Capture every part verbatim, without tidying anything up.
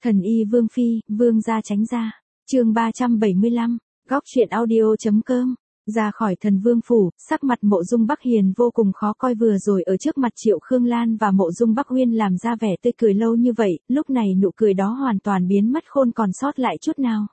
Thần y Vương Phi, Vương gia tránh ra. Chương ba trăm bảy mươi lăm, góc truyện audio.com. Ra khỏi Thần Vương phủ, sắc mặt Mộ Dung Bắc Hiền vô cùng khó coi, vừa rồi ở trước mặt Triệu Khương Lan và Mộ Dung Bắc Uyên làm ra vẻ tươi cười lâu như vậy, lúc này nụ cười đó hoàn toàn biến mất, không còn sót lại chút nào.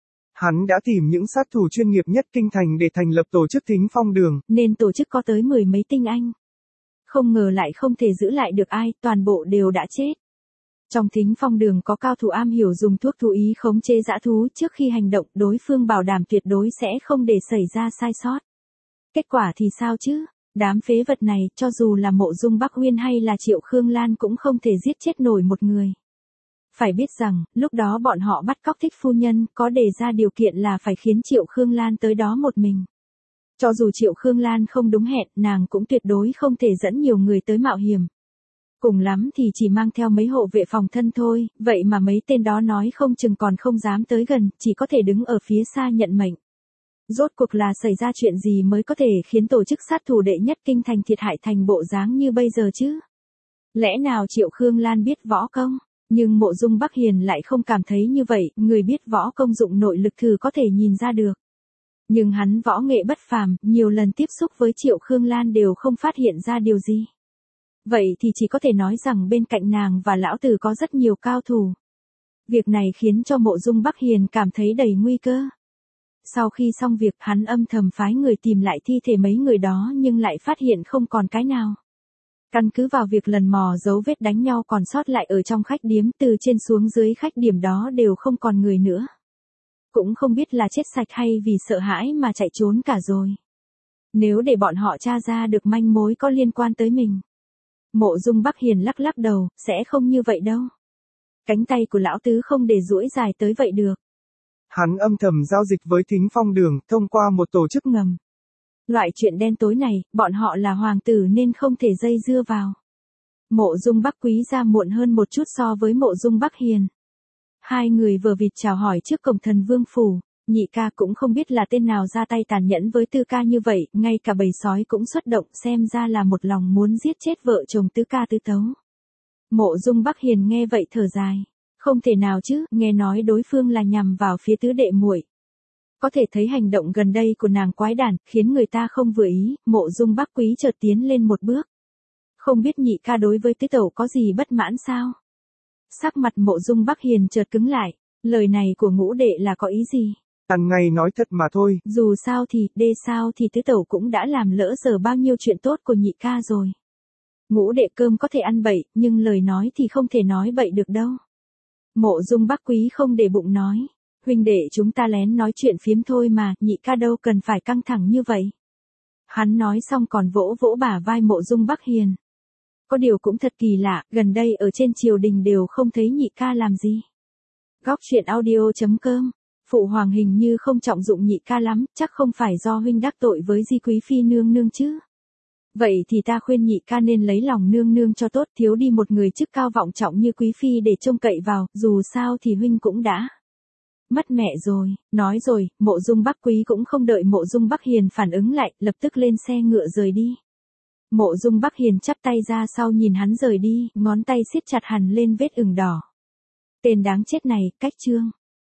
Hắn đã tìm những sát thủ chuyên nghiệp nhất kinh thành để thành lập tổ chức Thính Phong Đường, nên tổ chức có tới mười mấy tinh anh. Không ngờ lại không thể giữ lại được ai, toàn bộ đều đã chết. Trong Thính Phong Đường có cao thủ am hiểu dùng thuốc thú ý khống chế dã thú, trước khi hành động đối phương bảo đảm tuyệt đối sẽ không để xảy ra sai sót. Kết quả thì sao chứ? Đám phế vật này, cho dù là Mộ Dung Bắc Uyên hay là Triệu Khương Lan cũng không thể giết chết nổi một người. Phải biết rằng, lúc đó bọn họ bắt cóc Thích phu nhân, có đề ra điều kiện là phải khiến Triệu Khương Lan tới đó một mình. Cho dù Triệu Khương Lan không đúng hẹn, nàng cũng tuyệt đối không thể dẫn nhiều người tới mạo hiểm. Cùng lắm thì chỉ mang theo mấy hộ vệ phòng thân thôi, vậy mà mấy tên đó nói không chừng còn không dám tới gần, chỉ có thể đứng ở phía xa nhận mệnh. Rốt cuộc là xảy ra chuyện gì mới có thể khiến tổ chức sát thủ đệ nhất kinh thành thiệt hại thành bộ dáng như bây giờ chứ? Lẽ nào Triệu Khương Lan biết võ công? Nhưng Mộ Dung Bắc Hiền lại không cảm thấy như vậy, người biết võ công dụng nội lực thử có thể nhìn ra được. Nhưng hắn võ nghệ bất phàm, nhiều lần tiếp xúc với Triệu Khương Lan đều không phát hiện ra điều gì. Vậy thì chỉ có thể nói rằng bên cạnh nàng và lão tử có rất nhiều cao thủ. Việc này khiến cho Mộ Dung Bắc Hiền cảm thấy đầy nguy cơ. Sau khi xong việc, hắn âm thầm phái người tìm lại thi thể mấy người đó nhưng lại phát hiện không còn cái nào. Căn cứ vào việc lần mò dấu vết đánh nhau còn sót lại ở trong khách điếm, từ trên xuống dưới khách điểm đó đều không còn người nữa. Cũng không biết là chết sạch hay vì sợ hãi mà chạy trốn cả rồi. Nếu để bọn họ tra ra được manh mối có liên quan tới mình. Mộ Dung Bắc Hiền lắc lắc đầu, sẽ không như vậy đâu. Cánh tay của lão tứ không để duỗi dài tới vậy được. Hắn âm thầm giao dịch với Thính Phong Đường, thông qua một tổ chức ngầm. Loại chuyện đen tối này, bọn họ là hoàng tử nên không thể dây dưa vào. Mộ Dung Bắc Quý ra muộn hơn một chút so với Mộ Dung Bắc Hiền. Hai người vừa vịt chào hỏi trước cổng Thần Vương phủ, nhị ca cũng không biết là tên nào ra tay tàn nhẫn với tứ ca như vậy, ngay cả bầy sói cũng xuất động, xem ra là một lòng muốn giết chết vợ chồng tứ ca tứ tấu. Mộ Dung Bắc Hiền nghe vậy thở dài, không thể nào chứ, nghe nói đối phương là nhằm vào phía tứ đệ muội. Có thể thấy hành động gần đây của nàng quái đản, khiến người ta không vừa ý. Mộ Dung Bắc Quý chợt tiến lên một bước. Không biết nhị ca đối với tứ tẩu có gì bất mãn sao? Sắc mặt Mộ Dung Bắc Hiền chợt cứng lại, lời này của ngũ đệ là có ý gì? Ăn ngay nói thật mà thôi. Dù sao thì, đê sao thì tứ tẩu cũng đã làm lỡ giờ bao nhiêu chuyện tốt của nhị ca rồi. Ngũ đệ cơm có thể ăn bậy, nhưng lời nói thì không thể nói bậy được đâu. Mộ Dung Bắc Quý không để bụng nói. Huynh đệ chúng ta lén nói chuyện phiếm thôi mà, nhị ca đâu cần phải căng thẳng như vậy. Hắn nói xong còn vỗ vỗ bả vai Mộ Dung Bắc Hiền. Có điều cũng thật kỳ lạ, gần đây ở trên triều đình đều không thấy nhị ca làm gì. Góc truyện audio.com. Phụ hoàng hình như không trọng dụng nhị ca lắm, chắc không phải do huynh đắc tội với Di Quý Phi nương nương chứ. Vậy thì ta khuyên nhị ca nên lấy lòng nương nương cho tốt, thiếu đi một người chức cao vọng trọng như Quý Phi để trông cậy vào, dù sao thì huynh cũng đã mất mẹ rồi. Nói rồi, Mộ Dung Bắc Quý cũng không đợi Mộ Dung Bắc Hiền phản ứng lại, lập tức lên xe ngựa rời đi. Mộ Dung Bắc Hiền chắp tay ra sau nhìn hắn rời đi, ngón tay siết chặt hẳn lên vết ửng đỏ. Tên đáng chết này, cách chương.